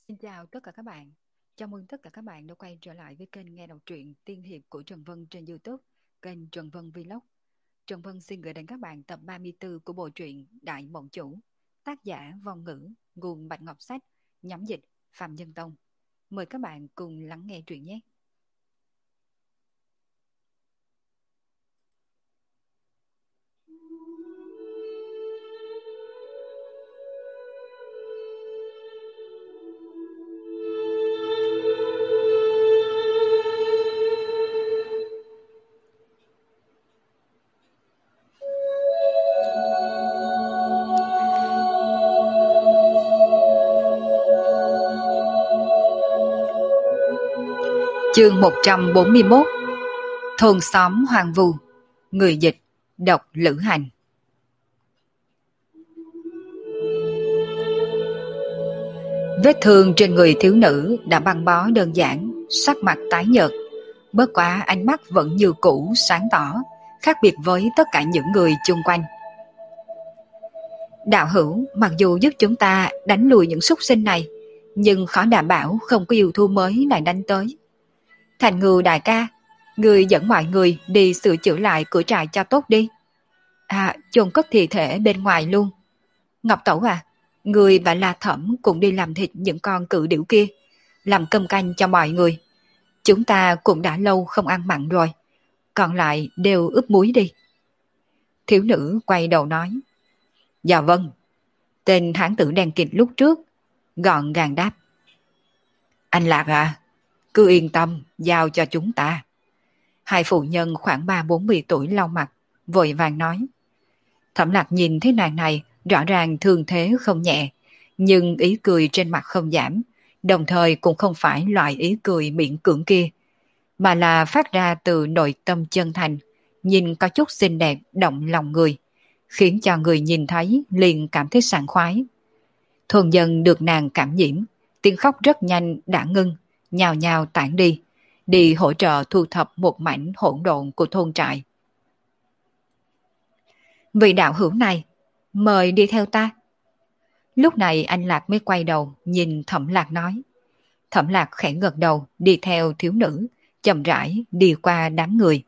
Xin chào tất cả các bạn. Chào mừng tất cả các bạn đã quay trở lại với kênh nghe đọc truyện tiên hiệp của Trần Vân trên YouTube, kênh Trần Vân Vlog. Trần Vân xin gửi đến các bạn tập 34 của bộ truyện Đại Mộng Chủ, tác giả Vong Ngữ, nguồn Bạch Ngọc Sách, nhóm dịch Phạm Nhân Tông. Mời các bạn cùng lắng nghe truyện nhé. Chương 141. Thôn xóm hoang vu. Người dịch Độc Lữ Hành. Vết thương trên người thiếu nữ đã băng bó đơn giản, sắc mặt tái nhợt, bất quá ánh mắt vẫn như cũ sáng tỏ, khác biệt với tất cả những người chung quanh. Đạo hữu mặc dù giúp chúng ta đánh lùi những súc sinh này, nhưng khó đảm bảo không có yêu thú mới lại đánh tới. Thành Ngưu đại ca, người dẫn mọi người đi sửa chữa lại cửa trại cho tốt đi. Chôn cất thi thể bên ngoài luôn. Ngọc Tẩu à, người và La Thẩm cũng đi làm thịt những con cự điểu kia, làm cơm canh cho mọi người. Chúng ta cũng đã lâu không ăn mặn rồi, còn lại đều ướp muối đi. Thiếu nữ quay đầu nói. Dạ vâng. Tên hán tử đen kịt lúc trước gọn gàng đáp. Anh Lạc à, cứ yên tâm, giao cho chúng ta. Hai phụ nhân khoảng 30-40 tuổi lau mặt, vội vàng nói. Thẩm Lạc nhìn thấy nàng này rõ ràng thương thế không nhẹ, nhưng ý cười trên mặt không giảm, đồng thời cũng không phải loại ý cười miễn cưỡng kia, mà là phát ra từ nội tâm chân thành, nhìn có chút xinh đẹp động lòng người, khiến cho người nhìn thấy liền cảm thấy sảng khoái. Thôn dân được nàng cảm nhiễm, tiếng khóc rất nhanh đã ngưng, nhào nhào tản đi, đi hỗ trợ thu thập một mảnh hỗn độn của thôn trại. Vị đạo hữu này, mời đi theo ta. Lúc này anh Lạc mới quay đầu nhìn Thẩm Lạc nói. Thẩm Lạc khẽ gật đầu đi theo thiếu nữ, chậm rãi đi qua đám người.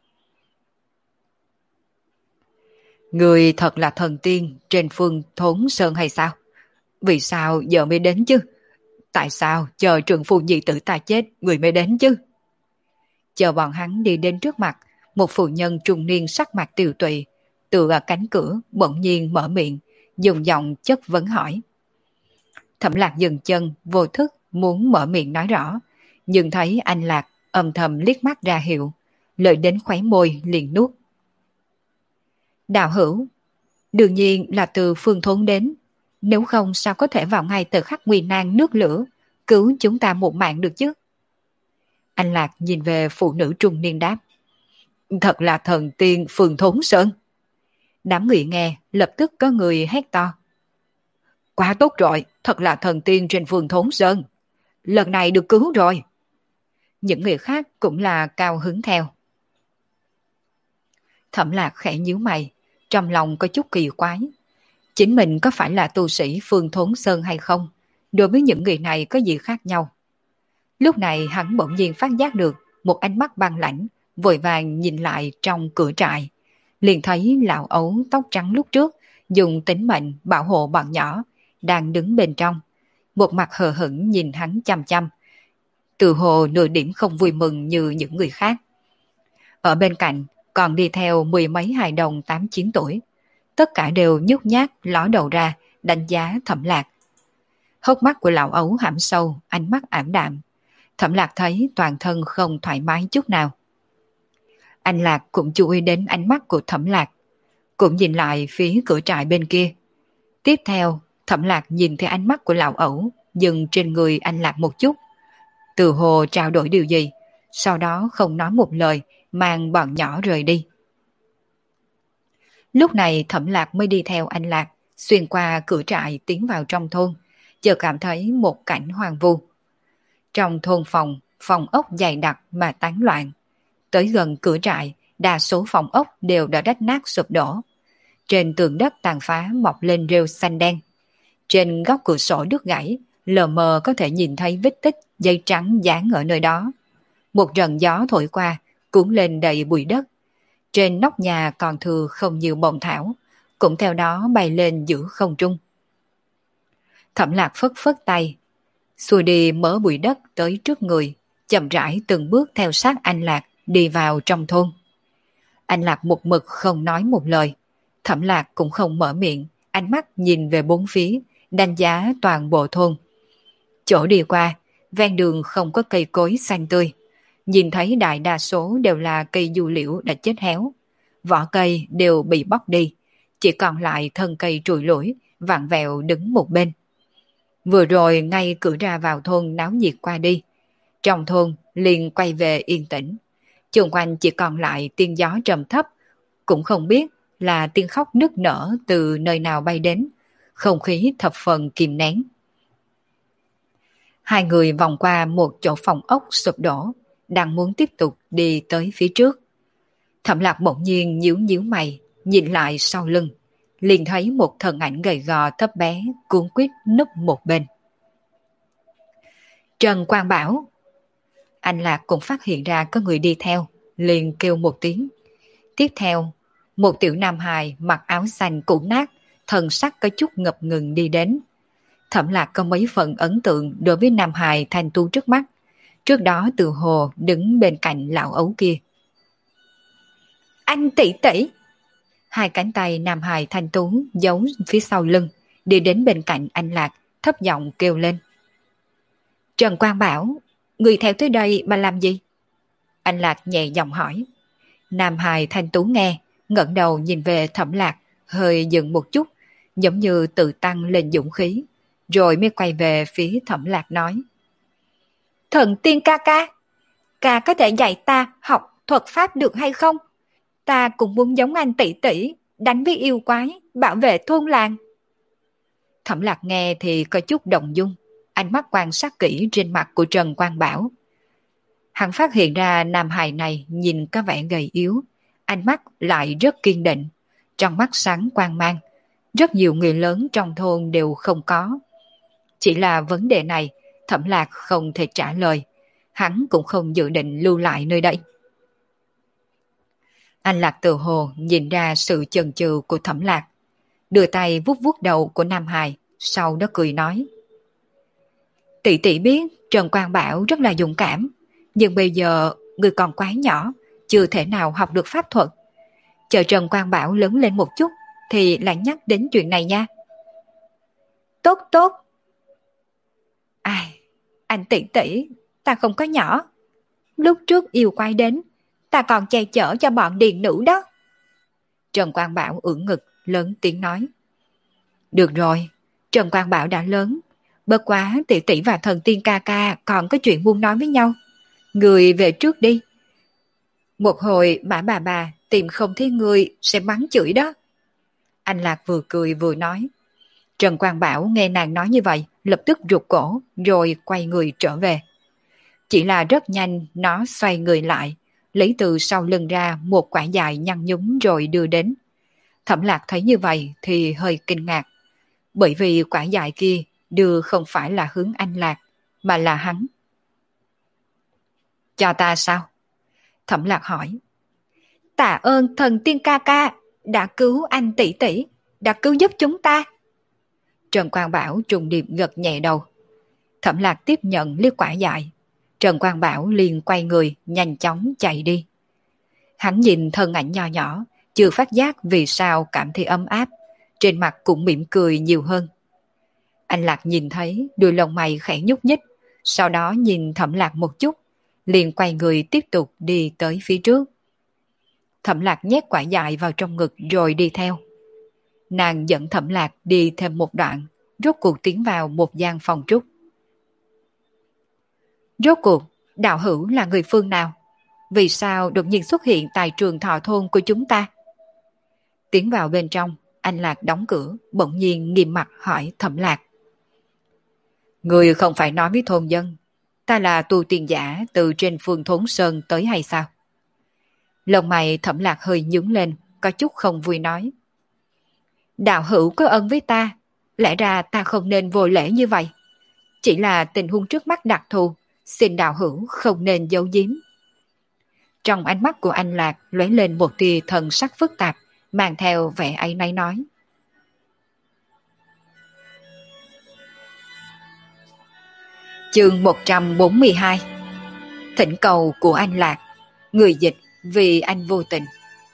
Người thật là thần tiên trên phương thốn sơn hay sao? Vì sao giờ mới đến chứ? Tại sao chờ trường phu nhi tử ta chết người mới đến chứ? Chờ bọn hắn đi đến trước mặt, một phụ nhân trung niên sắc mặt tiều tụy, tựa ở cánh cửa bỗng nhiên mở miệng, dùng giọng chất vấn hỏi. Thẩm Lạc dừng chân, vô thức muốn mở miệng nói rõ, nhưng thấy anh Lạc âm thầm liếc mắt ra hiệu, lời đến khóe môi liền nuốt. Đạo hữu, đương nhiên là từ phương thốn đến, nếu không sao có thể vào ngay từ khắc nguy nan nước lửa, cứu chúng ta một mạng được chứ? Anh Lạc nhìn về phụ nữ trung niên đáp. Thật là thần tiên phương thốn sơn. Đám người nghe, lập tức có người hét to. Quá tốt rồi, thật là thần tiên trên phương thốn sơn. Lần này được cứu rồi. Những người khác cũng là cao hứng theo. Thẩm Lạc khẽ nhíu mày, trong lòng có chút kỳ quái. Chính mình có phải là tu sĩ phương thốn sơn hay không? Đối với những người này có gì khác nhau? Lúc này hắn bỗng nhiên phát giác được một ánh mắt băng lãnh, vội vàng nhìn lại trong cửa trại. Liền thấy lão ấu tóc trắng lúc trước dùng tính mệnh bảo hộ bọn nhỏ đang đứng bên trong, một mặt hờ hững nhìn hắn chăm chăm, từ hồ nửa điểm không vui mừng như những người khác. Ở bên cạnh còn đi theo mười mấy hài đồng 8-9 tuổi, tất cả đều nhút nhát ló đầu ra đánh giá Thẩm Lạc. Hốc mắt của lão ấu hãm sâu, ánh mắt ảm đạm. Thẩm Lạc thấy toàn thân không thoải mái chút nào. Anh Lạc cũng chú ý đến ánh mắt của Thẩm Lạc, cũng nhìn lại phía cửa trại bên kia. Tiếp theo, Thẩm Lạc nhìn thấy ánh mắt của lão ẩu dừng trên người anh Lạc một chút, từ hồ trao đổi điều gì, sau đó không nói một lời, mang bọn nhỏ rời đi. Lúc này Thẩm Lạc mới đi theo anh Lạc, xuyên qua cửa trại tiến vào trong thôn, chợt cảm thấy một cảnh hoang vu. Trong thôn phòng ốc dày đặc mà tán loạn. Tới gần cửa trại, đa số phòng ốc đều đã rách nát sụp đổ. Trên tường đất tàn phá mọc lên rêu xanh đen. Trên góc cửa sổ đứt gãy lờ mờ có thể nhìn thấy vết tích dây trắng dán ở nơi đó. Một trận gió thổi qua, cuốn lên đầy bụi đất. Trên nóc nhà còn thừa không nhiều bông thảo, cũng theo đó bay lên giữa không trung. Thẩm Lạc phất phất tay, xua đi mớ bụi đất tới trước người, chậm rãi từng bước theo sát anh Lạc đi vào trong thôn. Anh Lạc một mực không nói một lời, Thẩm Lạc cũng không mở miệng, ánh mắt nhìn về bốn phía, đánh giá toàn bộ thôn. Chỗ đi qua, ven đường không có cây cối xanh tươi, nhìn thấy đại đa số đều là cây du liễu đã chết héo. Vỏ cây đều bị bóc đi, chỉ còn lại thân cây trụi lủi, vặn vẹo đứng một bên. Vừa rồi ngay cửa ra vào thôn náo nhiệt qua đi, trong thôn liền quay về yên tĩnh. Xung quanh chỉ còn lại tiếng gió trầm thấp, cũng không biết là tiếng khóc nức nở từ nơi nào bay đến, không khí thập phần kìm nén. Hai người vòng qua một chỗ phòng ốc sụp đổ, đang muốn tiếp tục đi tới phía trước. Thẩm Lạc bỗng nhiên nhíu nhíu mày, nhìn lại sau lưng, liền thấy một thân ảnh gầy gò thấp bé cuống quýt núp một bên. Trần Quang Bảo. Anh Lạc cũng phát hiện ra có người đi theo, liền kêu một tiếng. Tiếp theo, một tiểu nam hài mặc áo xanh cũ nát, thần sắc có chút ngập ngừng đi đến. Thẩm Lạc có mấy phần ấn tượng đối với nam hài thanh tu trước mắt. Trước đó từ hồ đứng bên cạnh lão ấu kia. Anh tỷ tỷ. Hai cánh tay nam hài thanh tú giấu phía sau lưng, đi đến bên cạnh anh Lạc, thấp giọng kêu lên. Trần Quang Bảo, người theo tới đây mà làm gì? Anh Lạc nhẹ giọng hỏi. Nam hài thanh tú nghe, ngẩng đầu nhìn về Thẩm Lạc, hơi dừng một chút, giống như tự tăng lên dũng khí, rồi mới quay về phía Thẩm Lạc nói. Thần tiên ca ca, ca có thể dạy ta học thuật pháp được hay không? Ta cũng muốn giống anh tỷ tỷ, đánh với yêu quái, bảo vệ thôn làng. Thẩm Lạc nghe thì có chút động dung, ánh mắt quan sát kỹ trên mặt của Trần Quang Bảo. Hắn phát hiện ra nam hài này nhìn có vẻ gầy yếu, ánh mắt lại rất kiên định, trong mắt sáng quang mang. Rất nhiều người lớn trong thôn đều không có. Chỉ là vấn đề này, Thẩm Lạc không thể trả lời, hắn cũng không dự định lưu lại nơi đây. Anh Lạc tự hồ nhìn ra sự chần chừ của Thẩm Lạc, đưa tay vuốt vuốt đầu của Nam Hải, sau đó cười nói. Tỷ tỷ biết Trần Quang Bảo rất là dũng cảm, nhưng bây giờ người còn quá nhỏ, chưa thể nào học được pháp thuật. Chờ Trần Quang Bảo lớn lên một chút thì lại nhắc đến chuyện này nha. Tốt tốt. Ai, anh tỷ tỷ, ta không có nhỏ. Lúc trước yêu quay đến, ta còn che chở cho bọn điền nữ đó. Trần Quang Bảo ưỡn ngực, lớn tiếng nói. Được rồi, Trần Quang Bảo đã lớn, bất quá tỷ tỷ và thần tiên ca ca còn có chuyện muốn nói với nhau. Người về trước đi. Một hồi Mã bà tìm không thấy người sẽ mắng chửi đó. Anh Lạc vừa cười vừa nói. Trần Quang Bảo nghe nàng nói như vậy, lập tức rụt cổ rồi quay người trở về. Chỉ là rất nhanh nó xoay người lại, lấy từ sau lưng ra một quả dài nhăn nhúm rồi đưa đến. Thẩm Lạc thấy như vậy thì hơi kinh ngạc, bởi vì quả dài kia đưa không phải là hướng anh Lạc, mà là hắn. Cho ta sao? Thẩm Lạc hỏi. Tạ ơn thần tiên ca ca, đã cứu anh tỷ tỷ, đã cứu giúp chúng ta. Trần Quang Bảo trùng điệp gật nhẹ đầu. Thẩm Lạc tiếp nhận liếc quả dại. Trần Quang Bảo liền quay người, nhanh chóng chạy đi. Hắn nhìn thân ảnh nho nhỏ, chưa phát giác vì sao cảm thấy ấm áp, trên mặt cũng mỉm cười nhiều hơn. Anh Lạc nhìn thấy đuôi lông mày khẽ nhúc nhích, sau đó nhìn Thẩm Lạc một chút, liền quay người tiếp tục đi tới phía trước. Thẩm Lạc nhét quả dại vào trong ngực rồi đi theo. Nàng dẫn Thẩm Lạc đi thêm một đoạn, rốt cuộc tiến vào một gian phòng trúc. Rốt cuộc, đạo hữu là người phương nào? Vì sao đột nhiên xuất hiện tại trường thọ thôn của chúng ta? Tiến vào bên trong, anh Lạc đóng cửa, bỗng nhiên nghiêm mặt hỏi Thẩm Lạc. Người không phải nói với thôn dân, ta là tu tiên giả từ trên phương Thốn Sơn tới hay sao? Lông mày Thẩm Lạc hơi nhướng lên, có chút không vui nói. Đạo hữu có ân với ta, lẽ ra ta không nên vô lễ như vậy. Chỉ là tình huống trước mắt đặc thù, xin đạo hữu không nên giấu giếm. Trong ánh mắt của anh Lạc lóe lên một tia thần sắc phức tạp, mang theo vẻ áy náy nói. Chương 142. Thỉnh cầu của anh Lạc. Người dịch vì anh vô tình.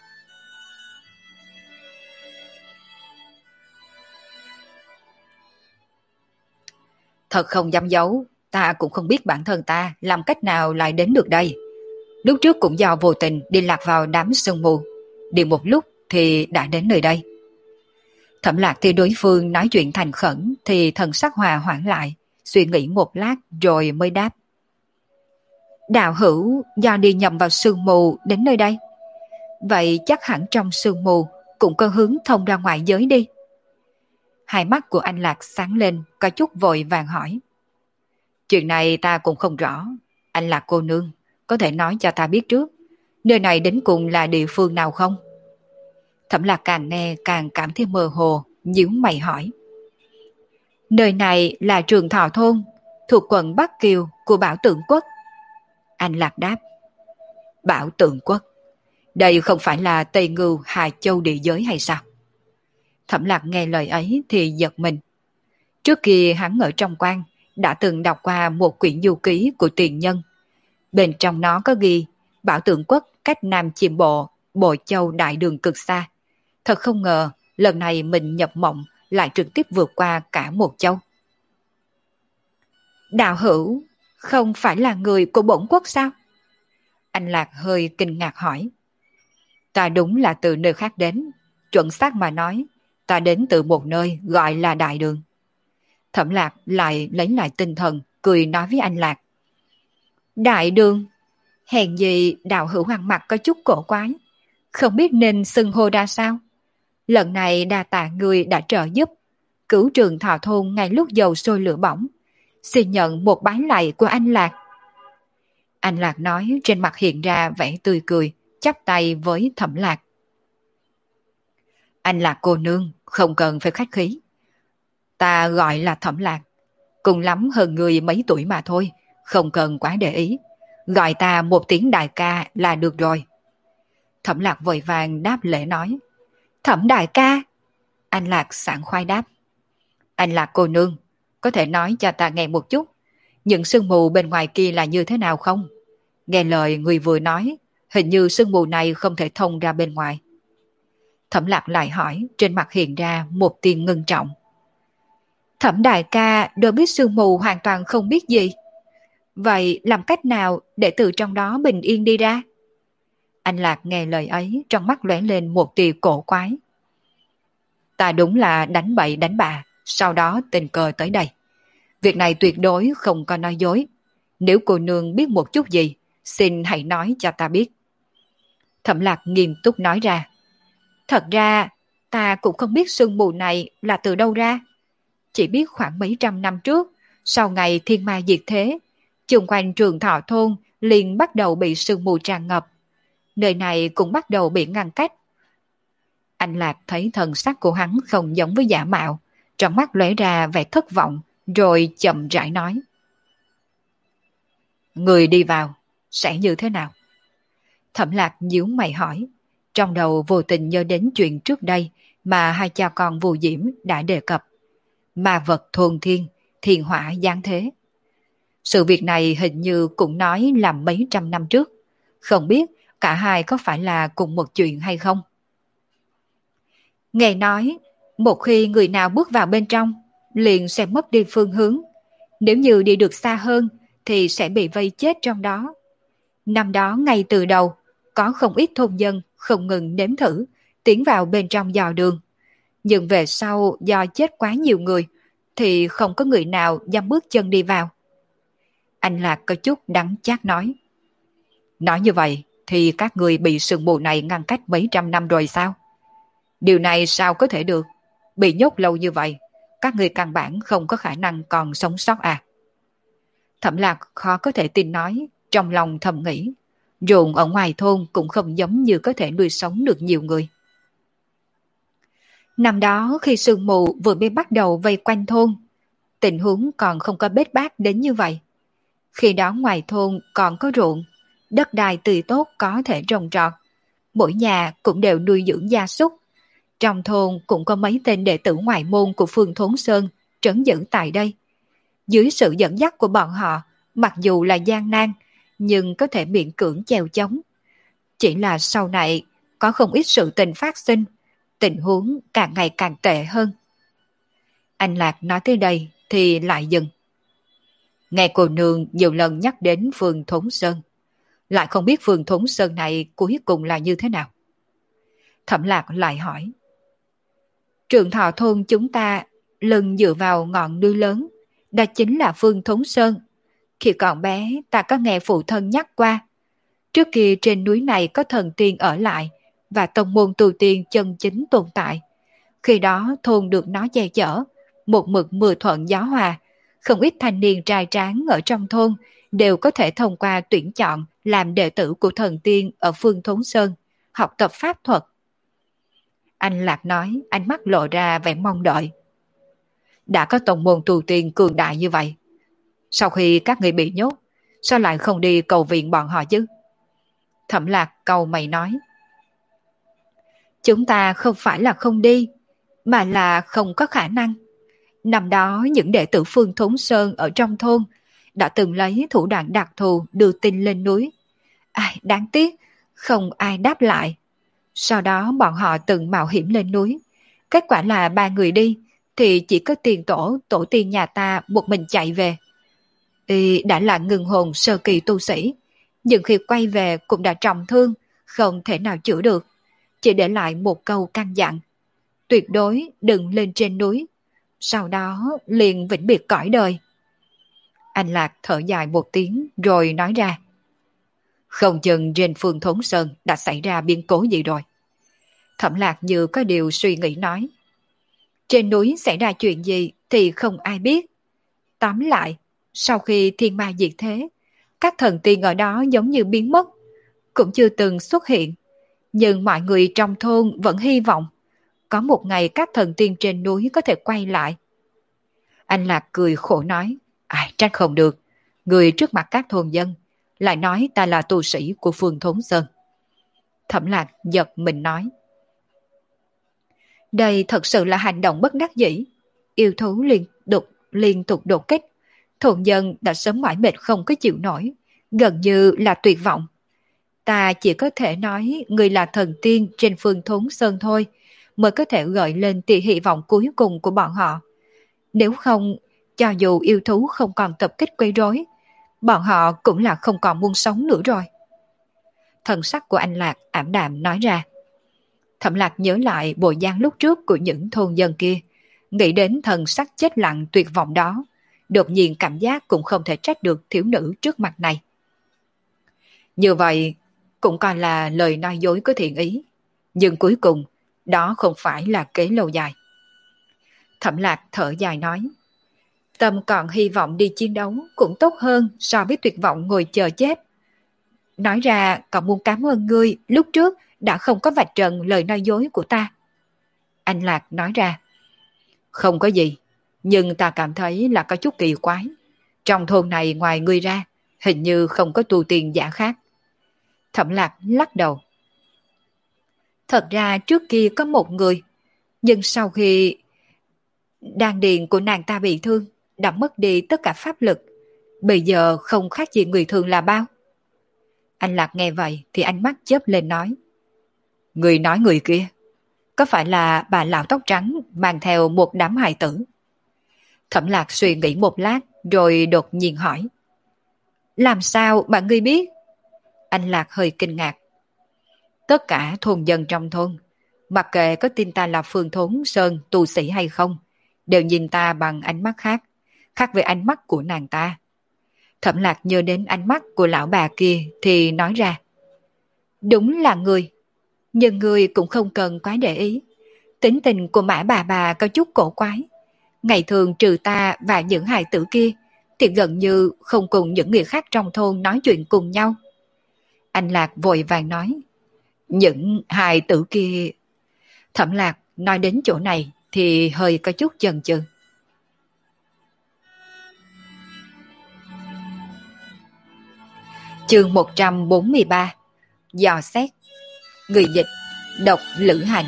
Thật không dám giấu, ta cũng không biết bản thân ta làm cách nào lại đến được đây. Lúc trước cũng do vô tình đi lạc vào đám sương mù, đi một lúc thì đã đến nơi đây. Thẩm Lạc thì đối phương nói chuyện thành khẩn thì thần sắc hòa hoãn lại, suy nghĩ một lát rồi mới đáp. Đạo hữu do đi nhầm vào sương mù đến nơi đây. Vậy chắc hẳn trong sương mù cũng có hướng thông ra ngoại giới đi. Hai mắt của anh Lạc sáng lên, có chút vội vàng hỏi. Chuyện này ta cũng không rõ. Anh Lạc cô nương, có thể nói cho ta biết trước, nơi này đến cùng là địa phương nào không? Thẩm Lạc càng nghe càng cảm thấy mơ hồ, nhíu mày hỏi. Nơi này là Trường Thọ Thôn, thuộc quận Bắc Kiều của Bảo Tượng Quốc. Anh Lạc đáp. Bảo Tượng Quốc, đây không phải là Tây Ngưu Hà Châu địa giới hay sao? Thẩm Lạc nghe lời ấy thì giật mình. Trước kia hắn ở trong quan đã từng đọc qua một quyển du ký của tiền nhân. Bên trong nó có ghi Bảo Tượng Quốc cách Nam Chiêm Bộ, Bội Châu đại đường cực xa. Thật không ngờ lần này mình nhập mộng lại trực tiếp vượt qua cả một châu. Đạo hữu, không phải là người của bổn quốc sao? Anh Lạc hơi kinh ngạc hỏi. Ta đúng là từ nơi khác đến, chuẩn xác mà nói, ta đến từ một nơi gọi là Đại Đường. Thẩm Lạc lại lấy lại tinh thần, cười nói với anh Lạc. Đại Đường? Hèn gì đạo hữu ăn mặc có chút cổ quái, không biết nên xưng hô ra sao. Lần này đa tạ người đã trợ giúp, cứu Trường Thọ Thôn ngay lúc dầu sôi lửa bỏng. Xin nhận một bái lạy của anh Lạc. Anh Lạc nói trên mặt hiện ra vẻ tươi cười, chắp tay với Thẩm Lạc. Anh Lạc cô nương, không cần phải khách khí. Ta gọi là Thẩm Lạc, cùng lắm hơn người mấy tuổi mà thôi, không cần quá để ý. Gọi ta một tiếng đại ca là được rồi. Thẩm Lạc vội vàng đáp lễ nói. Thẩm đại ca. Anh Lạc sảng khoái đáp. Anh Lạc cô nương, có thể nói cho ta nghe một chút, những sương mù bên ngoài kia là như thế nào không? Nghe lời người vừa nói, hình như sương mù này không thể thông ra bên ngoài. Thẩm Lạc lại hỏi, trên mặt hiện ra một tia ngưng trọng. Thẩm đại ca đều biết sương mù hoàn toàn không biết gì. Vậy làm cách nào để từ trong đó bình yên đi ra? Anh Lạc nghe lời ấy, trong mắt lóe lên một tia cổ quái. Ta đúng là đánh bậy đánh bạ, sau đó tình cờ tới đây. Việc này tuyệt đối không có nói dối. Nếu cô nương biết một chút gì, xin hãy nói cho ta biết. Thẩm Lạc nghiêm túc nói ra. Thật ra, ta cũng không biết sương mù này là từ đâu ra. Chỉ biết khoảng mấy trăm năm trước, sau ngày thiên ma diệt thế, chung quanh Trường Thọ Thôn liền bắt đầu bị sương mù tràn ngập. Nơi này cũng bắt đầu bị ngăn cách. Anh Lạc thấy thần sắc của hắn không giống với giả mạo, trong mắt lóe ra vẻ thất vọng, rồi chậm rãi nói. Người đi vào, sẽ như thế nào? Thẩm Lạc nhíu mày hỏi, trong đầu vô tình nhớ đến chuyện trước đây mà hai cha con Vu Diễm đã đề cập. Ma vật thôn thiên, thiên hỏa giáng thế. Sự việc này hình như cũng nói là mấy trăm năm trước. Không biết cả hai có phải là cùng một chuyện hay không? Nghe nói, một khi người nào bước vào bên trong, liền sẽ mất đi phương hướng. Nếu như đi được xa hơn, thì sẽ bị vây chết trong đó. Năm đó ngay từ đầu, có không ít thôn dân không ngừng nếm thử, tiến vào bên trong dò đường. Nhưng về sau do chết quá nhiều người, thì không có người nào dám bước chân đi vào. Anh Lạc có chút đắng chát nói. Nói như vậy, thì các người bị sương mù này ngăn cách mấy trăm năm rồi sao? Điều này sao có thể được? Bị nhốt lâu như vậy, các người căn bản không có khả năng còn sống sót à? Thẩm Lạc khó có thể tin nói, trong lòng thầm nghĩ, ruộng ở ngoài thôn cũng không giống như có thể nuôi sống được nhiều người. Năm đó khi sương mù vừa mới bắt đầu vây quanh thôn, tình huống còn không có bết bát đến như vậy. Khi đó ngoài thôn còn có ruộng, đất đai tươi tốt có thể trồng trọt. Mỗi nhà cũng đều nuôi dưỡng gia súc. Trong thôn cũng có mấy tên đệ tử ngoại môn của Phương Thốn Sơn trấn giữ tại đây. Dưới sự dẫn dắt của bọn họ, mặc dù là gian nan, nhưng có thể miễn cưỡng chèo chống. Chỉ là sau này có không ít sự tình phát sinh, tình huống càng ngày càng tệ hơn. Anh Lạc nói tới đây thì lại dừng. Nghe cô nương nhiều lần nhắc đến Phương Thốn Sơn, lại không biết Phương Thốn Sơn này cuối cùng là như thế nào. Thẩm Lạc lại hỏi. Trường Thọ thôn chúng ta lưng dựa vào ngọn núi lớn, đó chính là Phương Thốn Sơn. Khi còn bé ta có nghe phụ thân nhắc qua. Trước kia trên núi này có thần tiên ở lại và tông môn tu tiên chân chính tồn tại. Khi đó thôn được nó che chở, một mực mưa thuận gió hòa. Không ít thanh niên trai tráng ở trong thôn đều có thể thông qua tuyển chọn làm đệ tử của thần tiên ở Phương Thốn Sơn, học tập pháp thuật. Anh Lạc nói, ánh mắt lộ ra vẻ mong đợi. Đã có tông môn tu tiên cường đại như vậy, sau khi các người bị nhốt, sao lại không đi cầu viện bọn họ chứ? Thẩm Lạc cau mày nói. Chúng ta không phải là không đi, mà là không có khả năng. Năm đó những đệ tử Phương Thốn Sơn ở trong thôn đã từng lấy thủ đoạn đặc thù đưa tin lên núi. Ai đáng tiếc, không ai đáp lại. Sau đó bọn họ từng mạo hiểm lên núi. Kết quả là 3 người đi, thì chỉ có tiền tổ tiên nhà ta một mình chạy về. Y đã là ngừng hồn sơ kỳ tu sĩ, nhưng khi quay về cũng đã trọng thương, không thể nào chữa được. Chỉ để lại một câu căn dặn. Tuyệt đối đừng lên trên núi. Sau đó liền vĩnh biệt cõi đời. Anh Lạc thở dài một tiếng rồi nói ra. Không chừng trên Phương Thốn Sơn đã xảy ra biến cố gì rồi. Thẩm Lạc như có điều suy nghĩ nói. Trên núi xảy ra chuyện gì thì không ai biết. Tóm lại, sau khi thiên ma diệt thế, các thần tiên ở đó giống như biến mất, cũng chưa từng xuất hiện. Nhưng mọi người trong thôn vẫn hy vọng có một ngày các thần tiên trên núi có thể quay lại. Anh Lạc cười khổ nói, ai trách không được, người trước mặt các thôn dân lại nói ta là tu sĩ của Phương Thốn Sơn. Thẩm Lạc giật mình nói, đây thật sự là hành động bất đắc dĩ. Yêu thú liên tục đột kích, thôn dân đã sớm mỏi mệt không có chịu nổi, gần như là tuyệt vọng. Ta chỉ có thể nói người là thần tiên trên Phương Thốn Sơn thôi, mới có thể gợi lên tia hy vọng cuối cùng của bọn họ. Nếu không, cho dù yêu thú không còn tập kích quấy rối, bọn họ cũng là không còn muốn sống nữa rồi. Thần sắc của anh Lạc ảm đạm nói ra. Thẩm Lạc nhớ lại bộ dáng lúc trước của những thôn dân kia, nghĩ đến thần sắc chết lặng tuyệt vọng đó, đột nhiên cảm giác cũng không thể trách được thiếu nữ trước mặt này. Như vậy cũng coi là lời nói dối có thiện ý, nhưng cuối cùng đó không phải là kế lâu dài. Thẩm Lạc thở dài nói, tâm còn hy vọng đi chiến đấu cũng tốt hơn so với tuyệt vọng ngồi chờ chết. Nói ra còn muốn cảm ơn ngươi lúc trước đã không có vạch trần lời nói dối của ta. Anh Lạc nói ra, không có gì, nhưng ta cảm thấy là có chút kỳ quái. Trong thôn này ngoài ngươi ra, hình như không có tu tiên giả khác. Thẩm Lạc lắc đầu. Thật ra trước kia có một người, nhưng sau khi đan điền của nàng ta bị thương, đã mất đi tất cả pháp lực, bây giờ không khác gì người thường là bao. Anh Lạc nghe vậy thì ánh mắt chớp lên nói, người nói người kia, có phải là bà lão tóc trắng mang theo một đám hài tử? Thẩm Lạc suy nghĩ một lát rồi đột nhiên hỏi, làm sao mà ngươi biết? Anh Lạc hơi kinh ngạc. Tất cả thôn dân trong thôn, mặc kệ có tin ta là Phương Thốn Sơn tu sĩ hay không, đều nhìn ta bằng ánh mắt khác, khác với ánh mắt của nàng ta. Thẩm Lạc nhớ đến ánh mắt của lão bà kia thì nói ra, đúng là người, nhưng người cũng không cần quá để ý. Tính tình của Mã bà có chút cổ quái. Ngày thường trừ ta và những hài tử kia thì gần như không cùng những người khác trong thôn nói chuyện cùng nhau. Anh Lạc vội vàng nói, những hài tử kia... Thẩm Lạc nói đến chỗ này thì hơi có chút chần chừ. Chương 143. Dò xét. Người dịch Độc Lữ Hành.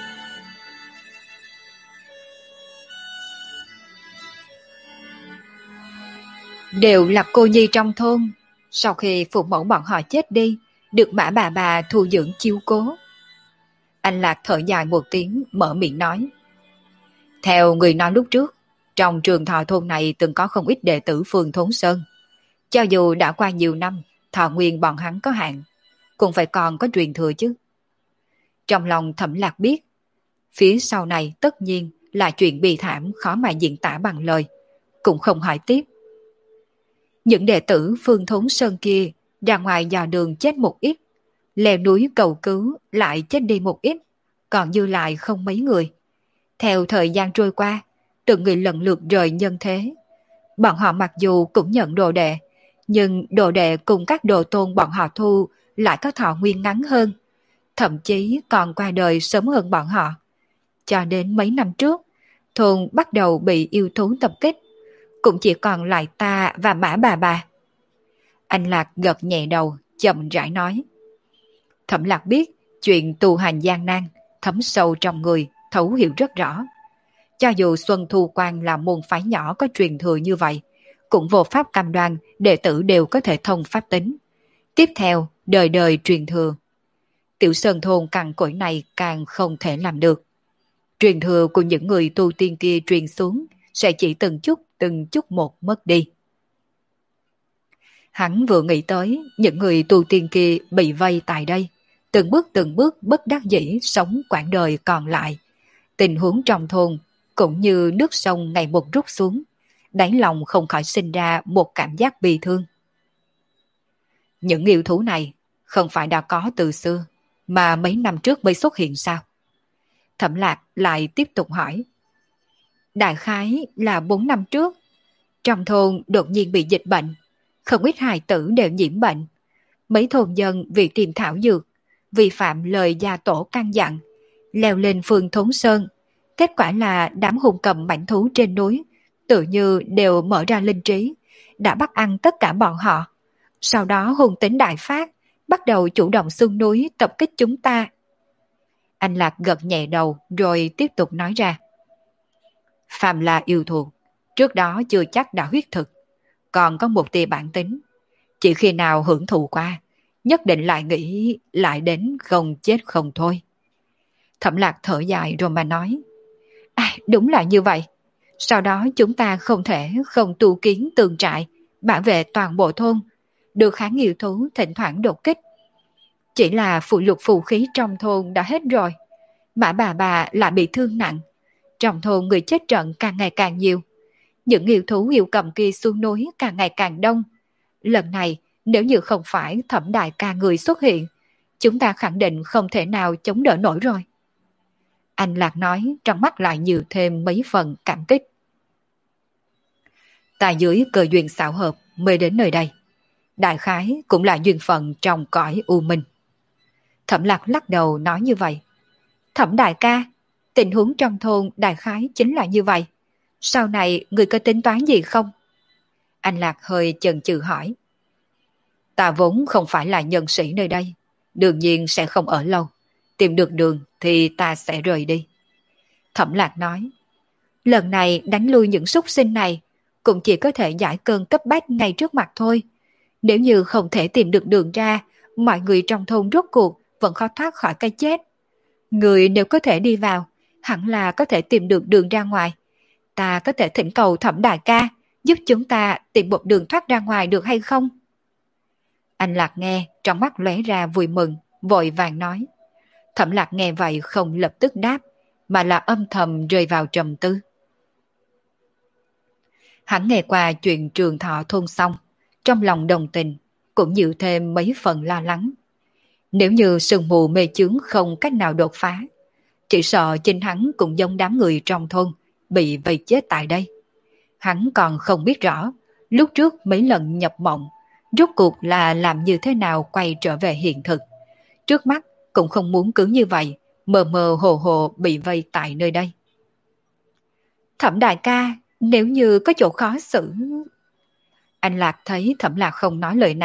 Đều là cô nhi trong thôn. Sau khi phụ mẫu bọn họ chết đi, được Mã bà thu dưỡng chiếu cố. Anh Lạc thở dài một tiếng, mở miệng nói. Theo người nói lúc trước, trong trường thọ thôn này từng có không ít đệ tử phường Thốn Sơn. Cho dù đã qua nhiều năm, thọ nguyên bọn hắn có hạn, cũng phải còn có truyền thừa chứ. Trong lòng Thẩm Lạc biết, phía sau này tất nhiên là chuyện bi thảm khó mà diễn tả bằng lời, cũng không hỏi tiếp. Những đệ tử Phương Thốn Sơn kia ra ngoài dò đường chết một ít, leo núi cầu cứu lại chết đi một ít, còn dư lại không mấy người. Theo thời gian trôi qua, từng người lần lượt rời nhân thế. Bọn họ mặc dù cũng nhận đồ đệ, nhưng đồ đệ cùng các đồ tôn bọn họ thu lại có thọ nguyên ngắn hơn, thậm chí còn qua đời sớm hơn bọn họ. Cho đến mấy năm trước, thôn bắt đầu bị yêu thú tập kích, cũng chỉ còn lại ta và Mã bà. Anh Lạc gật nhẹ đầu, chậm rãi nói. Thẩm Lạc biết chuyện tu hành gian nan, thấm sâu trong người, thấu hiểu rất rõ. Cho dù Xuân Thu Quan là môn phái nhỏ có truyền thừa như vậy, cũng vô pháp cam đoan đệ tử đều có thể thông pháp tính. Tiếp theo, đời đời truyền thừa. Tiểu Sơn Thôn cằn cỗi này càng không thể làm được. Truyền thừa của những người tu tiên kia truyền xuống sẽ chỉ từng chút một mất đi. Hắn vừa nghĩ tới những người tu tiên kia bị vây tại đây, từng bước bất đắc dĩ sống quãng đời còn lại. Tình huống trong thôn cũng như nước sông ngày một rút xuống, đáy lòng không khỏi sinh ra một cảm giác bi thương. Những yêu thú này không phải đã có từ xưa, mà mấy năm trước mới xuất hiện sao? Thẩm Lạc lại tiếp tục hỏi. Đại khái là 4 năm trước, trong thôn đột nhiên bị dịch bệnh, không ít hài tử đều nhiễm bệnh. Mấy thôn dân vì tìm thảo dược, vi phạm lời gia tổ căn dặn, leo lên phường Thốn Sơn. Kết quả là đám hung cầm mãnh thú trên núi tự như đều mở ra linh trí, đã bắt ăn tất cả bọn họ. Sau đó hung tính đại phát, bắt đầu chủ động xông núi tập kích chúng ta. Anh Lạc gật nhẹ đầu rồi tiếp tục nói ra. Phàm là yêu thù, trước đó chưa chắc đã huyết thực, còn có một tia bản tính. Chỉ khi nào hưởng thụ qua, nhất định lại nghĩ lại đến không chết không thôi. Thẩm Lạc thở dài rồi mà nói. Đúng là như vậy. Sau đó chúng ta không thể không tu kiến tường trại, bảo vệ toàn bộ thôn, được kháng yêu thú thỉnh thoảng đột kích. Chỉ là phụ lục phù khí trong thôn đã hết rồi. Mã bà lại bị thương nặng. Trong thôn người chết trận càng ngày càng nhiều. Những yêu thú yêu cầm kia xuống núi càng ngày càng đông. Lần này nếu như không phải Thẩm đại ca người xuất hiện, chúng ta khẳng định không thể nào chống đỡ nổi rồi. Anh Lạc nói, trong mắt lại nhiều thêm mấy phần cảm kích. Tại dưới cơ duyên xảo hợp mới đến nơi đây. Đại khái cũng là duyên phận trong cõi u minh. Thẩm Lạc lắc đầu nói như vậy. Thẩm đại ca, tình huống trong thôn đại khái chính là như vậy. Sau này người có tính toán gì không? Anh Lạc hơi chần chừ hỏi. Ta vốn không phải là nhân sĩ nơi đây, đương nhiên sẽ không ở lâu. Tìm được đường thì ta sẽ rời đi. Thẩm Lạc nói. Lần này đánh lui những súc sinh này cũng chỉ có thể giải cơn cấp bách ngay trước mặt thôi. Nếu như không thể tìm được đường ra, mọi người trong thôn rốt cuộc vẫn khó thoát khỏi cái chết. Người nếu có thể đi vào, hẳn là có thể tìm được đường ra ngoài. Ta có thể thỉnh cầu Thẩm đại ca giúp chúng ta tìm một đường thoát ra ngoài được hay không? Anh Lạc nghe, trong mắt lóe ra vui mừng, vội vàng nói. Thẩm Lạc nghe vậy không lập tức đáp, mà là âm thầm rơi vào trầm tư. Hắn nghe qua chuyện trường thọ thôn xong, trong lòng đồng tình, cũng nhiều thêm mấy phần lo lắng. Nếu như sương mù mê chướng không cách nào đột phá, chỉ sợ chính hắn cũng giống đám người trong thôn, bị vây chết tại đây. Hắn còn không biết rõ, lúc trước mấy lần nhập mộng, rốt cuộc là làm như thế nào quay trở về hiện thực. Trước mắt cũng không muốn cứ như vậy, mờ mờ hồ hồ bị vây tại nơi đây. Thẩm đại ca, nếu như có chỗ khó xử... Anh Lạc thấy Thẩm Lạc không nói lời nào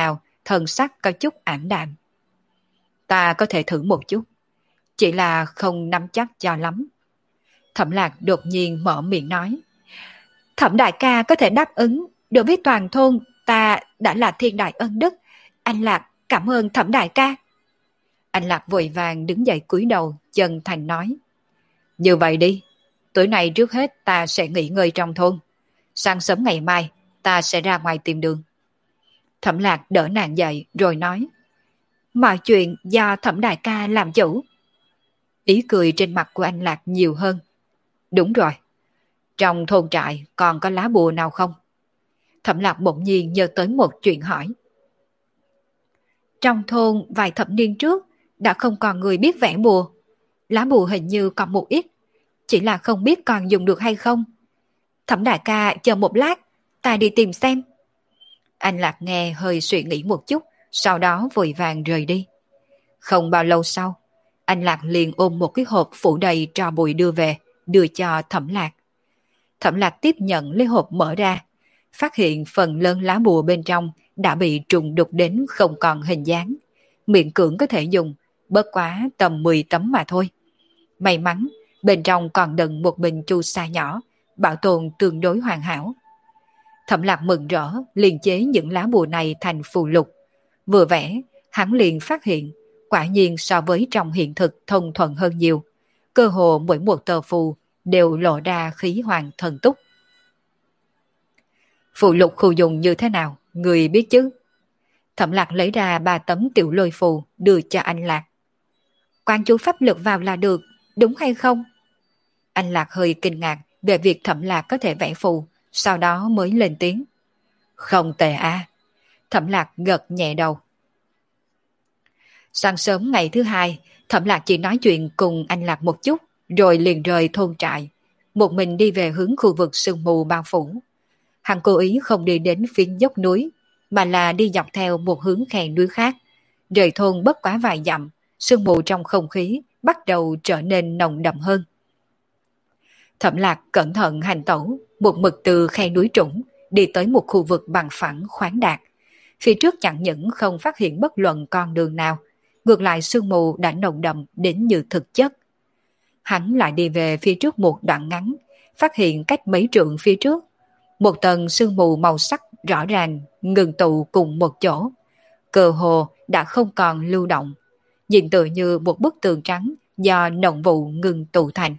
thân sắc có chút ảm đạm. Ta có thể thử một chút, chỉ là không nắm chắc cho lắm. Thẩm Lạc đột nhiên mở miệng nói. Thẩm đại ca có thể đáp ứng, đối với toàn thôn ta đã là thiên đại ân đức. Anh Lạc cảm ơn Thẩm đại ca. Anh Lạc vội vàng đứng dậy cúi đầu, chân thành nói. Như vậy đi, tối nay trước hết ta sẽ nghỉ ngơi trong thôn. Sáng sớm ngày mai ta sẽ ra ngoài tìm đường. Thẩm Lạc đỡ nàng dậy rồi nói. Mọi chuyện do Thẩm đại ca làm chủ. Ý cười trên mặt của anh Lạc nhiều hơn. Đúng rồi. Trong thôn trại còn có lá bùa nào không? Thẩm Lạc bỗng nhiên nhớ tới một chuyện hỏi. Trong thôn vài thập niên trước đã không còn người biết vẽ bùa. Lá bùa hình như còn một ít, chỉ là không biết còn dùng được hay không. Thẩm đại ca chờ một lát, ta đi tìm xem. Anh Lạc nghe hơi suy nghĩ một chút, sau đó vội vàng rời đi. Không bao lâu sau, anh Lạc liền ôm một cái hộp phủ đầy tro bụi đưa về, đưa cho Thẩm Lạc. Thẩm Lạc tiếp nhận lấy hộp mở ra, phát hiện phần lớn lá bùa bên trong đã bị trùng đục đến không còn hình dáng. Miễn cưỡng có thể dùng, bất quá tầm 10 tấm mà thôi. May mắn, bên trong còn đựng một bình chu sa nhỏ, bảo tồn tương đối hoàn hảo. Thẩm Lạc mừng rỡ, liền chế những lá bùa này thành phù lục. Vừa vẽ, hắn liền phát hiện, quả nhiên so với trong hiện thực thông thuận hơn nhiều. Cơ hồ mỗi một tờ phù đều lộ ra khí hoàng thần túc. Phù lục khu dùng như thế nào, người biết chứ? Thẩm Lạc lấy ra 3 tấm tiểu lôi phù đưa cho anh Lạc. Quan chú pháp lực vào là được, đúng hay không? Anh Lạc hơi kinh ngạc về việc Thẩm Lạc có thể vẽ phù, sau đó mới lên tiếng. Không tệ à. Thẩm Lạc gật nhẹ đầu. Sáng sớm ngày thứ hai, Thẩm Lạc chỉ nói chuyện cùng anh Lạc một chút, rồi liền rời thôn trại, một mình đi về hướng khu vực sương mù bao phủ. Hắn cố ý không đi đến phiến dốc núi, mà là đi dọc theo một hướng khe núi khác. Rời thôn bất quá vài dặm, sương mù trong không khí bắt đầu trở nên nồng đậm hơn. Thẩm Lạc cẩn thận hành tẩu, một mực từ khe núi trũng, đi tới một khu vực bằng phẳng khoáng đạt. Phía trước chẳng những không phát hiện bất luận con đường nào, ngược lại sương mù đã nồng đậm đến như thực chất. Hắn lại đi về phía trước một đoạn ngắn, phát hiện cách mấy trượng phía trước, một tầng sương mù màu sắc rõ ràng ngừng tụ cùng một chỗ. Cơ hồ đã không còn lưu động, nhìn tựa như một bức tường trắng do nồng vụ ngừng tụ thành.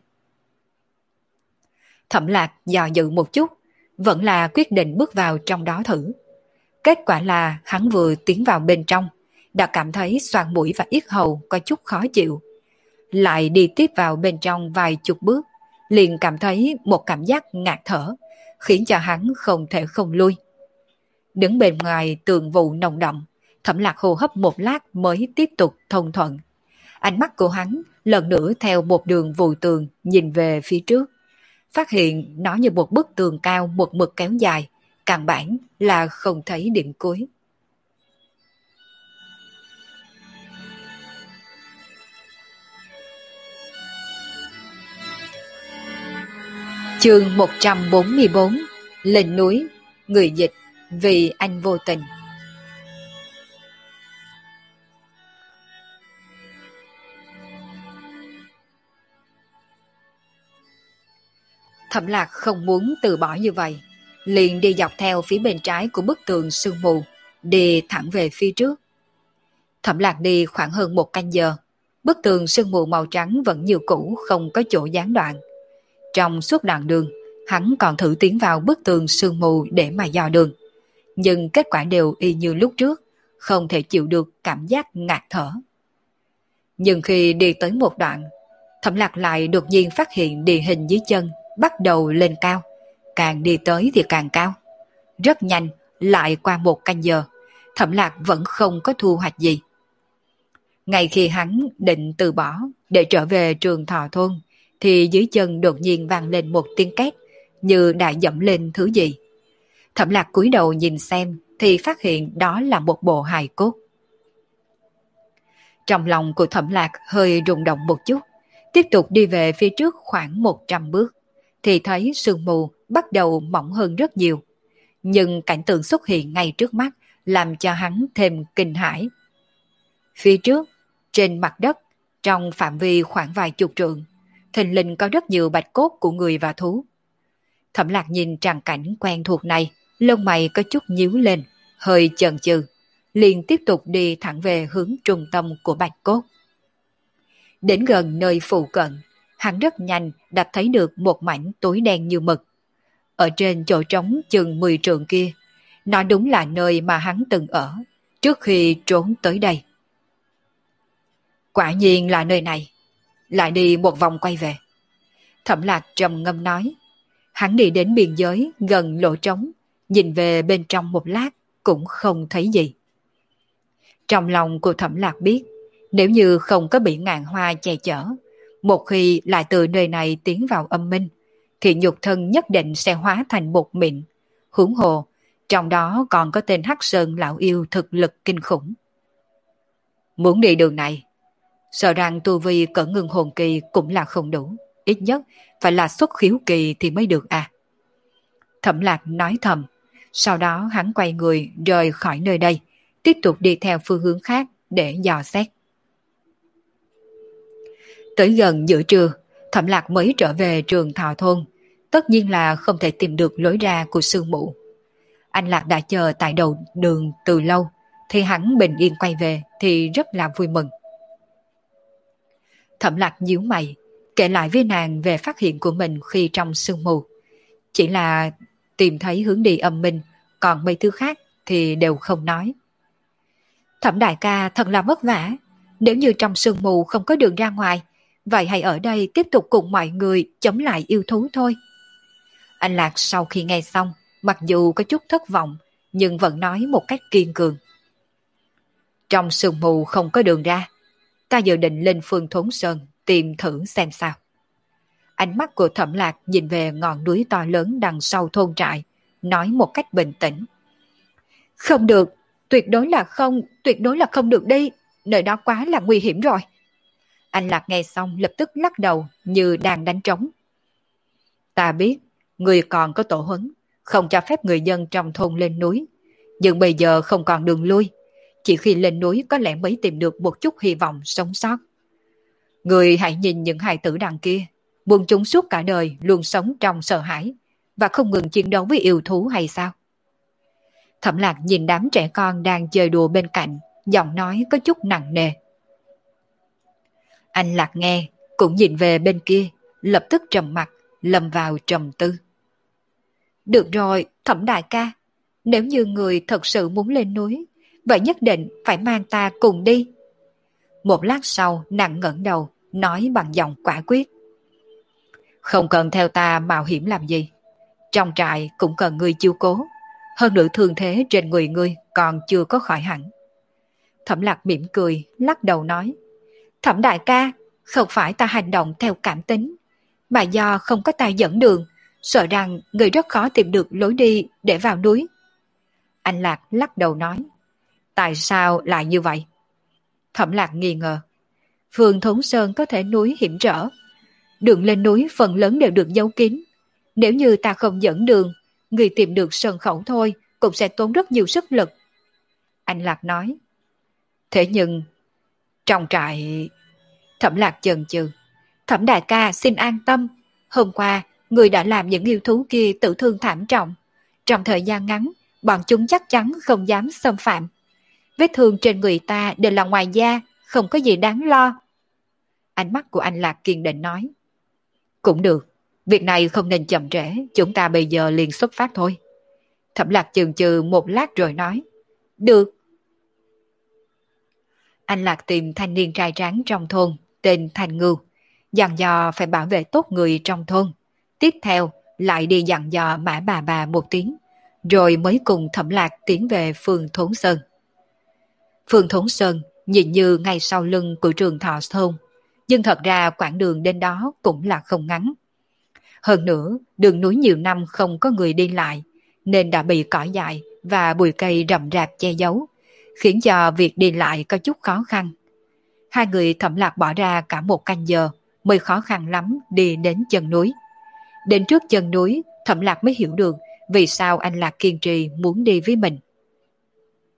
Thẩm Lạc dò dự một chút, vẫn là quyết định bước vào trong đó thử. Kết quả là hắn vừa tiến vào bên trong, đã cảm thấy xoang mũi và yết hầu có chút khó chịu. Lại đi tiếp vào bên trong vài chục bước, liền cảm thấy một cảm giác ngạt thở, khiến cho hắn không thể không lui. Đứng bên ngoài tường vụ nồng đậm, Thẩm Lạc hô hấp một lát mới tiếp tục thông thuận. Ánh mắt của hắn lần nữa theo một đường vụ tường nhìn về phía trước, phát hiện nó như một bức tường cao một mực kéo dài, căn bản là không thấy điểm cuối. Chương 144, lên núi, người dịch, vì anh vô tình. Thẩm Lạc không muốn từ bỏ như vậy, liền đi dọc theo phía bên trái của bức tường sương mù, đi thẳng về phía trước. Thẩm Lạc đi khoảng hơn 1 canh giờ, bức tường sương mù màu trắng vẫn như cũ, không có chỗ gián đoạn. Trong suốt đoạn đường, hắn còn thử tiến vào bức tường sương mù để mà dò đường, nhưng kết quả đều y như lúc trước, không thể chịu được cảm giác ngạt thở. Nhưng khi đi tới một đoạn, Thẩm Lạc lại đột nhiên phát hiện địa hình dưới chân bắt đầu lên cao, càng đi tới thì càng cao. Rất nhanh, lại qua 1 canh giờ, Thẩm Lạc vẫn không có thu hoạch gì. Ngay khi hắn định từ bỏ để trở về Trường Thọ thôn, thì dưới chân đột nhiên vang lên một tiếng két, như đã dẫm lên thứ gì. Thẩm Lạc cúi đầu nhìn xem thì phát hiện đó là một bộ hài cốt. Trong lòng của Thẩm Lạc hơi rung động một chút, tiếp tục đi về phía trước khoảng 100 bước, thì thấy sương mù bắt đầu mỏng hơn rất nhiều. Nhưng cảnh tượng xuất hiện ngay trước mắt làm cho hắn thêm kinh hãi. Phía trước, trên mặt đất, trong phạm vi khoảng vài chục trượng, thình lình có rất nhiều bạch cốt của người và thú. Thẩm Lạc nhìn tràng cảnh quen thuộc này, lông mày có chút nhíu lên, hơi chần chừ, liền tiếp tục đi thẳng về hướng trung tâm của bạch cốt. Đến gần nơi phụ cận, hắn rất nhanh đã thấy được một mảnh tối đen như mực. Ở trên chỗ trống chừng 10 trượng kia, nó đúng là nơi mà hắn từng ở trước khi trốn tới đây. Quả nhiên là nơi này. Lại đi một vòng quay về. Thẩm Lạc trầm ngâm nói. Hắn đi đến biên giới gần lỗ trống, nhìn về bên trong một lát cũng không thấy gì. Trong lòng của Thẩm Lạc biết, nếu như không có bị ngàn hoa che chở, một khi lại từ nơi này tiến vào âm minh, thì nhục thân nhất định sẽ hóa thành bột mịn. Huống hồ, trong đó còn có tên Hắc Sơn lão yêu thực lực kinh khủng. Muốn đi đường này, sợ rằng tu vi cỡ ngưng hồn kỳ cũng là không đủ, ít nhất phải là xuất khiếu kỳ thì mới được à. Thẩm Lạc nói thầm, sau đó hắn quay người rời khỏi nơi đây, tiếp tục đi theo phương hướng khác để dò xét. Tới gần giữa trưa, Thẩm Lạc mới trở về Trường Thọ Thôn, tất nhiên là không thể tìm được lối ra của sư mụ. Anh Lạc đã chờ tại đầu đường từ lâu, thì hắn bình yên quay về thì rất là vui mừng. Thẩm Lạc nhíu mày, kể lại với nàng về phát hiện của mình khi trong sương mù. Chỉ là tìm thấy hướng đi âm minh, còn mấy thứ khác thì đều không nói. Thẩm đại ca thật là vất vả, nếu như trong sương mù không có đường ra ngoài, vậy hãy ở đây tiếp tục cùng mọi người chống lại yêu thú thôi. Anh Lạc sau khi nghe xong, mặc dù có chút thất vọng, nhưng vẫn nói một cách kiên cường. Trong sương mù không có đường ra, ta dự định lên Phương Thốn Sơn tìm thử xem sao. Ánh mắt của Thẩm Lạc nhìn về ngọn núi to lớn đằng sau thôn trại, nói một cách bình tĩnh. Không được, tuyệt đối là không được đi, nơi đó quá là nguy hiểm rồi. Anh Lạc nghe xong lập tức lắc đầu như đang đánh trống. Ta biết, người còn có tổ huấn, không cho phép người dân trong thôn lên núi, nhưng bây giờ không còn đường lui, chỉ khi lên núi có lẽ mới tìm được một chút hy vọng sống sót. Người hãy nhìn những hài tử đằng kia, buông chúng suốt cả đời luôn sống trong sợ hãi và không ngừng chiến đấu với yêu thú hay sao? Thẩm Lạc nhìn đám trẻ con đang chơi đùa bên cạnh, giọng nói có chút nặng nề. Anh Lạc nghe, cũng nhìn về bên kia, lập tức trầm mặt, lâm vào trầm tư. Được rồi, Thẩm đại ca, nếu như người thật sự muốn lên núi, vậy nhất định phải mang ta cùng đi. Một lát sau, nàng ngẩng đầu, nói bằng giọng quả quyết. Không cần theo ta mạo hiểm làm gì. Trong trại cũng cần người chiếu cố. Hơn nữa thương thế trên người ngươi còn chưa có khỏi hẳn. Thẩm Lạc mỉm cười, lắc đầu nói. Thẩm đại ca, không phải ta hành động theo cảm tính, mà do không có ta dẫn đường, sợ rằng người rất khó tìm được lối đi để vào núi. Anh Lạc lắc đầu nói. Tại sao lại như vậy? Thẩm Lạc nghi ngờ. Phương Thốn Sơn có thể núi hiểm trở. Đường lên núi phần lớn đều được giấu kín. Nếu như ta không dẫn đường, người tìm được sơn khẩu thôi cũng sẽ tốn rất nhiều sức lực. Anh Lạc nói. Thế nhưng, trong trại... Thẩm Lạc chần chừ. Thẩm đại ca xin an tâm. Hôm qua, người đã làm những yêu thú kia tử thương thảm trọng. Trong thời gian ngắn, bọn chúng chắc chắn không dám xâm phạm. Vết thương trên người ta đều là ngoài da, không có gì đáng lo. Ánh mắt của anh Lạc kiên định nói. Cũng được, việc này không nên chậm trễ, chúng ta bây giờ liền xuất phát thôi. Thẩm Lạc chần chừ một lát rồi nói. Được. Anh Lạc tìm thanh niên trai tráng trong thôn, tên Thành Ngưu, dặn dò phải bảo vệ tốt người trong thôn. Tiếp theo lại đi dặn dò Mã bà một tiếng, rồi mới cùng Thẩm Lạc tiến về phường Thốn Sơn. Phường Thốn Sơn nhìn như ngay sau lưng của Trường Thọ Thôn, nhưng thật ra quãng đường đến đó cũng là không ngắn. Hơn nữa, đường núi nhiều năm không có người đi lại, nên đã bị cỏ dại và bụi cây rậm rạp che giấu, khiến cho việc đi lại có chút khó khăn. Hai người Thẩm Lạc bỏ ra cả một canh giờ mới khó khăn lắm đi đến chân núi. Đến trước chân núi, Thẩm Lạc mới hiểu được vì sao anh Lạc kiên trì muốn đi với mình.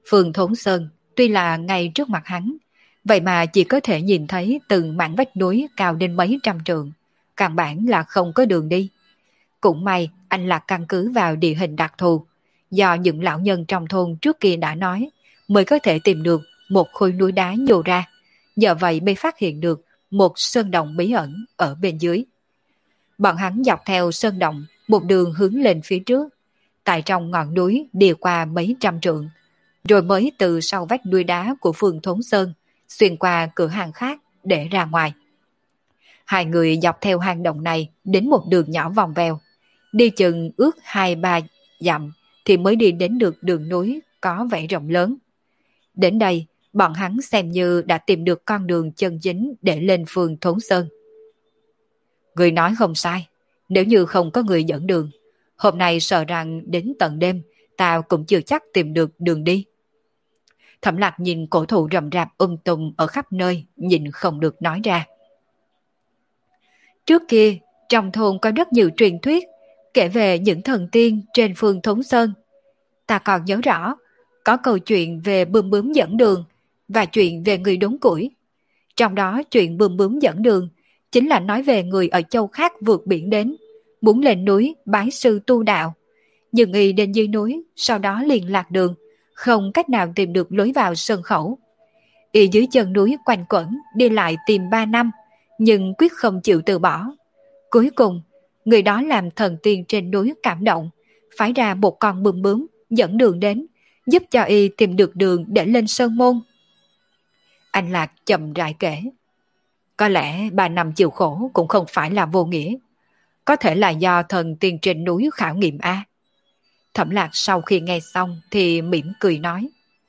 Phường Thốn Sơn tuy là ngay trước mặt hắn, vậy mà chỉ có thể nhìn thấy từng mảng vách núi cao đến mấy trăm trượng, căn bản là không có đường đi. Cũng may anh Lạc căn cứ vào địa hình đặc thù, do những lão nhân trong thôn trước kia đã nói, mới có thể tìm được một khối núi đá nhô ra, nhờ vậy mới phát hiện được một sơn động bí ẩn ở bên dưới. Bọn hắn dọc theo sơn động một đường hướng lên phía trước, tại trong ngọn núi đi qua mấy trăm trượng, rồi mới từ sau vách núi đá của phường Thốn Sơn xuyên qua cửa hàng khác để ra ngoài. Hai người dọc theo hang động này đến một đường nhỏ vòng vèo, đi chừng ước 2-3 dặm thì mới đi đến được đường núi có vẻ rộng lớn. Đến đây, bọn hắn xem như đã tìm được con đường chân chính để lên phường Thốn Sơn. Người nói không sai, nếu như không có người dẫn đường, hôm nay sợ rằng đến tận đêm tao cũng chưa chắc tìm được đường đi. Thẩm Lạc nhìn cổ thụ rậm rạp tùm ở khắp nơi, nhìn không được nói ra. Trước kia, trong thôn có rất nhiều truyền thuyết kể về những thần tiên trên phường Thốn Sơn. Ta còn nhớ rõ, có câu chuyện về bướm bướm dẫn đường và chuyện về người đốn củi. Trong đó chuyện bướm bướm dẫn đường chính là nói về người ở châu khác vượt biển đến, muốn lên núi bái sư tu đạo. Nhưng y đến dưới núi, sau đó liền lạc đường, không cách nào tìm được lối vào sơn khẩu. Y dưới chân núi quanh quẩn, đi lại tìm 3 năm, nhưng quyết không chịu từ bỏ. Cuối cùng, người đó làm thần tiên trên núi cảm động, phái ra một con bướm bướm dẫn đường đến, giúp cho y tìm được đường để lên sơn môn. Anh Lạc chậm rãi kể. Có lẽ 3 năm chịu khổ cũng không phải là vô nghĩa. Có thể là do thần tiên trên núi khảo nghiệm a. Thẩm Lạc sau khi nghe xong thì mỉm cười nói.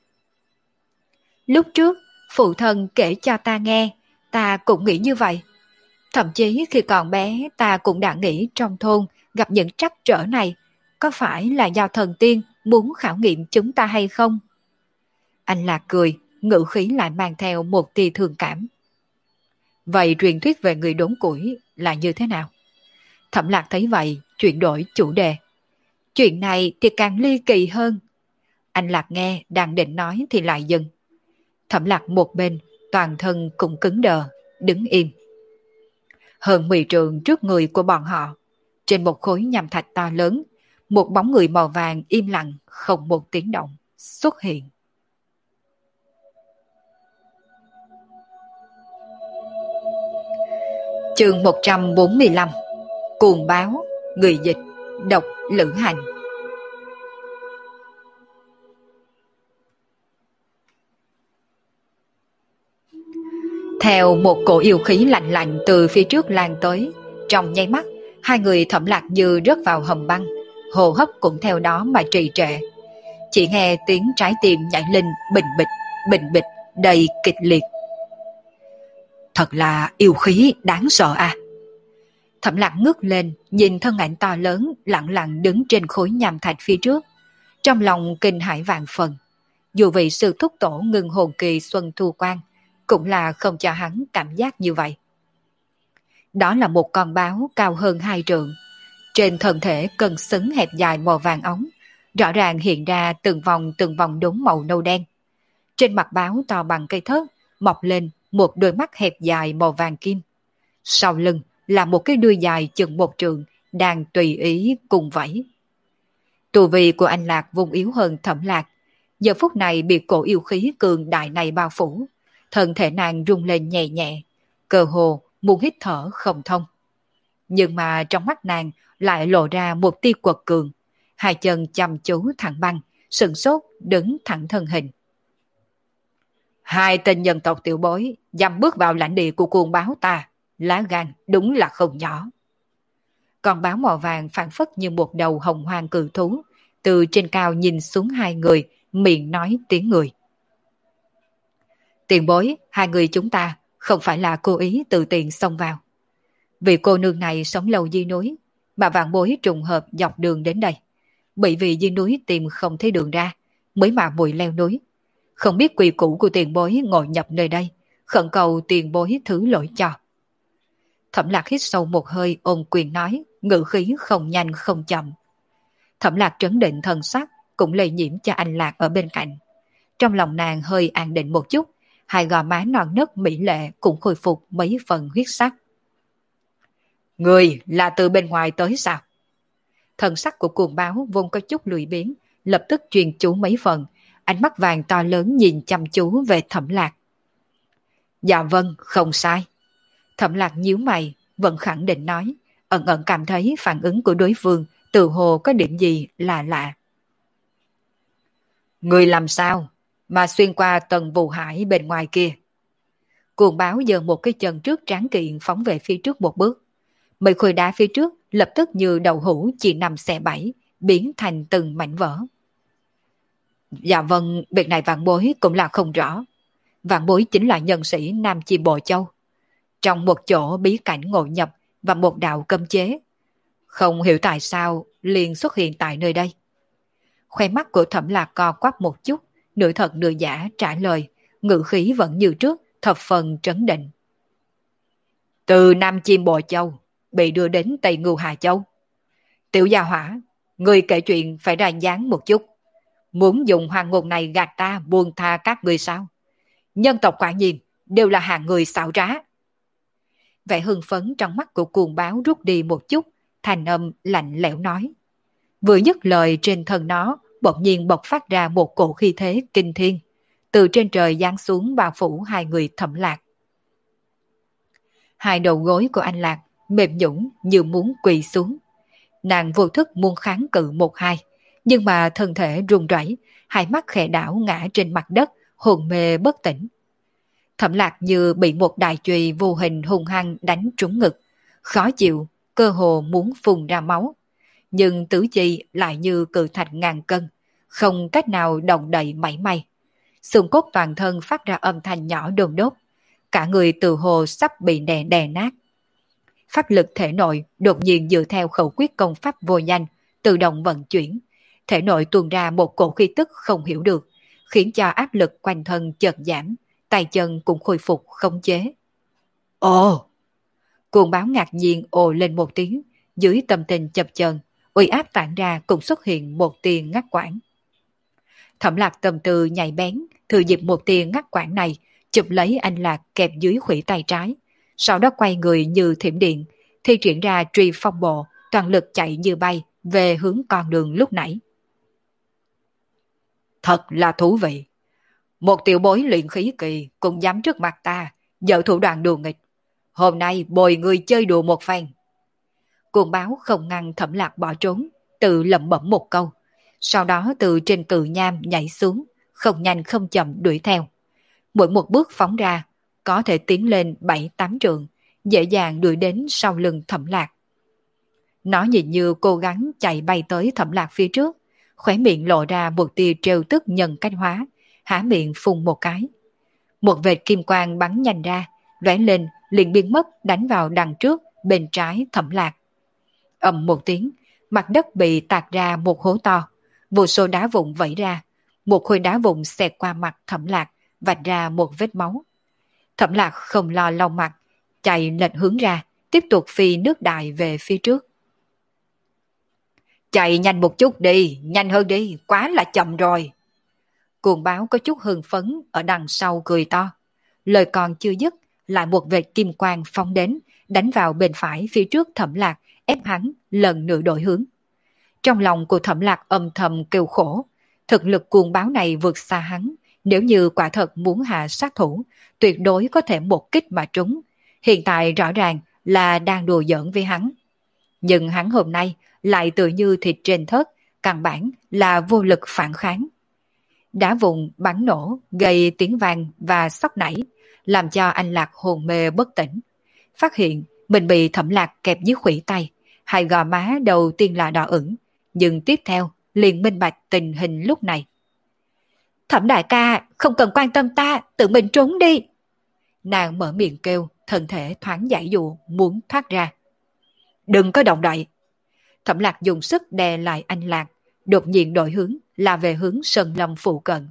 Lúc trước, phụ thân kể cho ta nghe, ta cũng nghĩ như vậy. Thậm chí khi còn bé ta cũng đã nghĩ trong thôn gặp những trắc trở này, có phải là do thần tiên muốn khảo nghiệm chúng ta hay không? Anh Lạc cười, ngữ khí lại mang theo một tia thương cảm. Vậy truyền thuyết về người đốn củi là như thế nào? Thẩm Lạc thấy vậy, chuyển đổi chủ đề. Chuyện này thì càng ly kỳ hơn. Anh Lạc nghe đang định nói thì lại dừng. Thẩm Lạc một bên, toàn thân cũng cứng đờ, đứng im. Hơn 10 trượng trước người của bọn họ, trên một khối nham thạch to lớn, một bóng người màu vàng im lặng, không một tiếng động, xuất hiện. Chương 145. Cuồng báo, người dịch, độc lữ hành. Theo một cổ yêu khí lạnh lạnh từ phía trước lan tới, trong nháy mắt, hai người Thẩm Lạc như rớt vào hầm băng, hô hấp cũng theo đó mà trì trệ. Chỉ nghe tiếng trái tim nhảy lên bình bịch, đầy kịch liệt. Thật là yêu khí đáng sợ à. Thẩm Lạc ngước lên, nhìn thân ảnh to lớn lặng lặng đứng trên khối nham thạch phía trước, trong lòng kinh hãi vạn phần. Dù vị sư thúc tổ ngừng hồn kỳ Xuân Thu Quang, cũng là không cho hắn cảm giác như vậy. Đó là một con báo cao hơn 2 trượng, trên thân thể cân xứng hẹp dài màu vàng óng, rõ ràng hiện ra từng vòng đốm màu nâu đen. Trên mặt báo to bằng cây thớt, mọc lên một đôi mắt hẹp dài màu vàng kim. Sau lưng là một cái đuôi dài chừng 1 trượng, đang tùy ý cùng vẫy. Tu vi của anh Lạc vùng yếu hơn Thẩm Lạc, giờ phút này bị cổ yêu khí cường đại này bao phủ, thân thể nàng rung lên nhẹ nhẹ, cơ hồ muốn hít thở không thông. Nhưng mà trong mắt nàng lại lộ ra một tia quật cường, hai chân chăm chú thẳng băng, sừng sốt đứng thẳng thân hình. Hai tên nhân tộc tiểu bối dám bước vào lãnh địa của cuồng báo ta, lá gan đúng là không nhỏ. Con báo màu vàng phản phất như một đầu hồng hoang cự thú, từ trên cao nhìn xuống hai người, miệng nói tiếng người. Tiền bối, hai người chúng ta không phải là cố ý tự tiện xông vào. Vì cô nương này sống lâu dưới núi, mà vạn bối trùng hợp dọc đường đến đây. Bởi vì dưới núi tìm không thấy đường ra, mới mà mùi leo núi. Không biết quy củ của tiền bối ngồi nhập nơi đây, khẩn cầu tiền bối thứ lỗi cho. Thẩm Lạc hít sâu một hơi ôm quyền nói, ngữ khí không nhanh không chậm. Thẩm Lạc trấn định thần sắc, cũng lây nhiễm cho anh Lạc ở bên cạnh. Trong lòng nàng hơi an định một chút, hai gò má non nớt mỹ lệ cũng khôi phục mấy phần huyết sắc. Người là từ bên ngoài tới sao? Thần sắc của cuồng báo vốn có chút lười biếng, lập tức truyền chú mấy phần, ánh mắt vàng to lớn nhìn chăm chú về Thẩm Lạc. Dạ vâng, không sai. Thẩm Lạc nhíu mày, vẫn khẳng định nói, ẩn ẩn cảm thấy phản ứng của đối phương tự hồ có điểm gì là lạ. Người làm sao mà xuyên qua tầng vụ hải bên ngoài kia? Cuồng báo giơ một cái chân trước tráng kiện phóng về phía trước một bước. Mấy khối đá phía trước lập tức như đậu hũ chỉ nằm xẻ bảy, biến thành từng mảnh vỡ. Dạ vâng, việc này vạn bối cũng là không rõ. Vạn bối chính là nhân sĩ Nam Chi Bồ Châu. Trong một chỗ bí cảnh ngộ nhập và một đạo cấm chế. Không hiểu tại sao liền xuất hiện tại nơi đây. Khoe mắt của Thẩm Lạc co quắp một chút, nửa thật nửa giả trả lời, ngữ khí vẫn như trước, thập phần trấn định. Từ Nam Chim Bồ Châu, bị đưa đến Tây Ngưu Hà Châu. Tiểu gia hỏa, người kể chuyện phải ra dáng một chút. Muốn dùng hoàng ngôn này gạt ta buông tha các người sao? Nhân tộc quả nhiên đều là hạng người xảo trá. Vẻ hưng phấn trong mắt của cuồng báo rút đi một chút, thành âm lạnh lẽo nói. Vừa dứt lời trên thân nó, bỗng nhiên bộc phát ra một cổ khí thế kinh thiên, từ trên trời giáng xuống bao phủ hai người Thẩm Lạc. Hai đầu gối của anh Lạc mềm nhũn như muốn quỳ xuống. Nàng vô thức muốn kháng cự một hai, nhưng mà thân thể run rẩy, hai mắt khẽ đảo ngã trên mặt đất, hồn mê bất tỉnh. Thẩm Lạc như bị một đại chùy vô hình hung hăng đánh trúng ngực, khó chịu, cơ hồ muốn phun ra máu. Nhưng tứ chi lại như cự thạch ngàn cân, không cách nào động đậy mảy may. Xương cốt toàn thân phát ra âm thanh nhỏ đồn đốt, cả người từ hồ sắp bị đè nát. Pháp lực thể nội đột nhiên dựa theo khẩu quyết công pháp vô danh, tự động vận chuyển. Thể nội tuôn ra một cổ khí tức không hiểu được, khiến cho áp lực quanh thân chợt giảm, tay chân cũng khôi phục khống chế. Ồ! Cuồng báo ngạc nhiên ồ lên một tiếng, dưới tâm tình chập chờn, uy áp tản ra cũng xuất hiện một tia ngắt quãng. Thẩm Lạc tâm tư nhạy bén, thừa dịp một tia ngắt quãng này, chụp lấy anh Lạc kẹp dưới khuỷu tay trái, sau đó quay người như thiểm điện, thi triển ra truy phong bộ, toàn lực chạy như bay về hướng con đường lúc nãy. Thật là thú vị. Một tiểu bối luyện khí kỳ cũng dám trước mặt ta, dở thủ đoạn đùa nghịch. Hôm nay bồi người chơi đùa một phen. Cuồng báo không ngăn Thẩm Lạc bỏ trốn, tự lẩm bẩm một câu. Sau đó từ trên cự nham nhảy xuống, không nhanh không chậm đuổi theo. Mỗi một bước phóng ra, có thể tiến lên 7-8 trượng, dễ dàng đuổi đến sau lưng Thẩm Lạc. Nó nhìn như cố gắng chạy bay tới Thẩm Lạc phía trước, khóe miệng lộ ra một tia trêu tức nhân cách hóa, há miệng phun một cái. Một vệt kim quang bắn nhanh ra, lóe lên liền biến mất đánh vào đằng trước bên trái Thẩm Lạc. Ầm một tiếng, mặt đất bị tạc ra một hố to, vô số đá vụn vẩy ra, một khối đá vụn xẹt qua mặt Thẩm Lạc, vạch ra một vết máu. Thẩm Lạc không lo lau mặt, chạy lệch hướng ra, tiếp tục phi nước đại về phía trước. Chạy nhanh một chút đi, nhanh hơn đi, quá là chậm rồi. Cuồng báo có chút hưng phấn ở đằng sau cười to. Lời còn chưa dứt, lại một vệt kim quang phóng đến, đánh vào bên phải phía trước Thẩm Lạc, ép hắn lần nữa đổi hướng. Trong lòng của Thẩm Lạc âm thầm kêu khổ, thực lực cuồng báo này vượt xa hắn, nếu như quả thật muốn hạ sát thủ, tuyệt đối có thể một kích mà trúng. Hiện tại rõ ràng là đang đùa giỡn với hắn. Nhưng hắn hôm nay lại tự như thịt trên thớt, căn bản là vô lực phản kháng. Đá vụn bắn nổ, gây tiếng vang và sóc nảy, làm cho anh Lạc hồn mê bất tỉnh. Phát hiện mình bị Thẩm Lạc kẹp dưới khuỷu tay, hai gò má đầu tiên là đỏ ửng, nhưng tiếp theo liền minh bạch tình hình lúc này. Thẩm đại ca, không cần quan tâm ta, tự mình trốn đi. Nàng mở miệng kêu, thân thể thoáng giải dụ, muốn thoát ra. Đừng có động đậy. Thẩm Lạc dùng sức đè lại anh Lạc, đột nhiên đổi hướng, là về hướng Sơn Lâm phụ cận.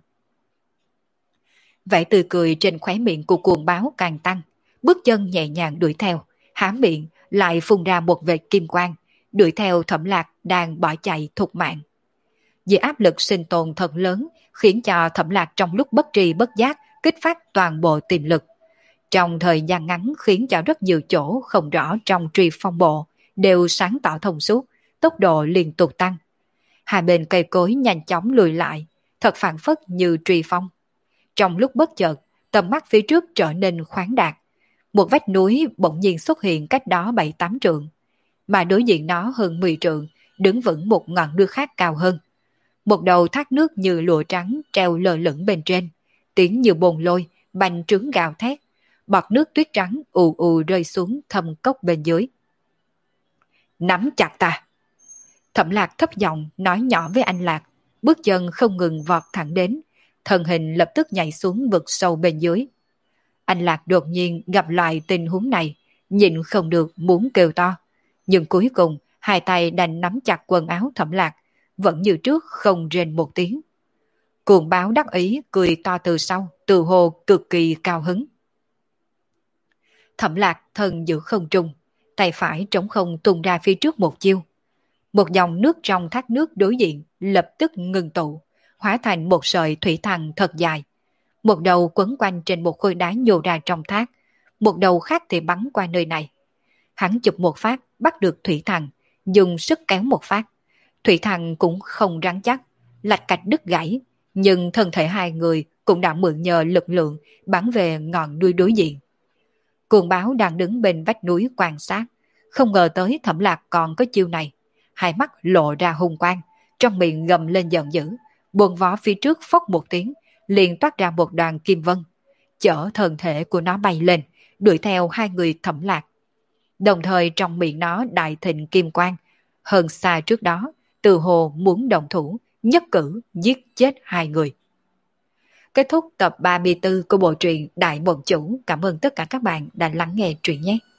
Vẻ tươi cười trên khóe miệng của cuồng báo càng tăng, bước chân nhẹ nhàng đuổi theo, há miệng lại phun ra một vệt kim quang, đuổi theo Thẩm Lạc đang bỏ chạy thục mạng. Vì áp lực sinh tồn thật lớn khiến cho Thẩm Lạc trong lúc bất tri bất giác kích phát toàn bộ tiềm lực. Trong thời gian ngắn khiến cho rất nhiều chỗ không rõ trong truy phong bộ đều sáng tỏ thông suốt, tốc độ liên tục tăng. Hai bên cây cối nhanh chóng lùi lại, thật phản phất như truy phong. Trong lúc bất chợt, tầm mắt phía trước trở nên khoáng đạt. Một vách núi bỗng nhiên xuất hiện cách đó 7-8 trượng, mà đối diện nó hơn 10 trượng, đứng vững một ngọn núi khác cao hơn. Một đầu thác nước như lụa trắng treo lơ lửng bên trên, tiếng như bồn lôi, bành trướng gào thét, bọt nước tuyết trắng ù ù rơi xuống thâm cốc bên dưới. Nắm chặt ta! Thẩm Lạc thấp giọng nói nhỏ với anh Lạc, bước chân không ngừng vọt thẳng đến, thân hình lập tức nhảy xuống vực sâu bên dưới. Anh Lạc đột nhiên gặp lại tình huống này, nhịn không được muốn kêu to, nhưng cuối cùng hai tay đành nắm chặt quần áo Thẩm Lạc, vẫn như trước không rên một tiếng. Cuồng báo đắc ý cười to từ sau, từ hồ cực kỳ cao hứng. Thẩm Lạc thân giữ không trung, tay phải trống không tung ra phía trước một chiêu. Một dòng nước trong thác nước đối diện lập tức ngừng tụ, hóa thành một sợi thủy thần thật dài. Một đầu quấn quanh trên một khối đá nhô ra trong thác, một đầu khác thì bắn qua nơi này. Hắn chụp một phát, bắt được thủy thần, dùng sức kéo một phát. Thủy thần cũng không rắn chắc, lạch cạch đứt gãy, nhưng thân thể hai người cũng đã mượn nhờ lực lượng bắn về ngọn núi đối diện. Cuồng báo đang đứng bên vách núi quan sát, không ngờ tới Thẩm Lạc còn có chiêu này. Hai mắt lộ ra hung quang, trong miệng gầm lên giận dữ, buông vó phía trước phốc một tiếng, liền toát ra một đoàn kim vân, chở thân thể của nó bay lên, đuổi theo hai người Thẩm Lạc. Đồng thời trong miệng nó đại thịnh kim quang, hơn xa trước đó, từ hồ muốn đồng thủ, nhất cử giết chết hai người. Kết thúc tập 34 của bộ truyện Đại Mộng Chủ. Cảm ơn tất cả các bạn đã lắng nghe truyện nhé.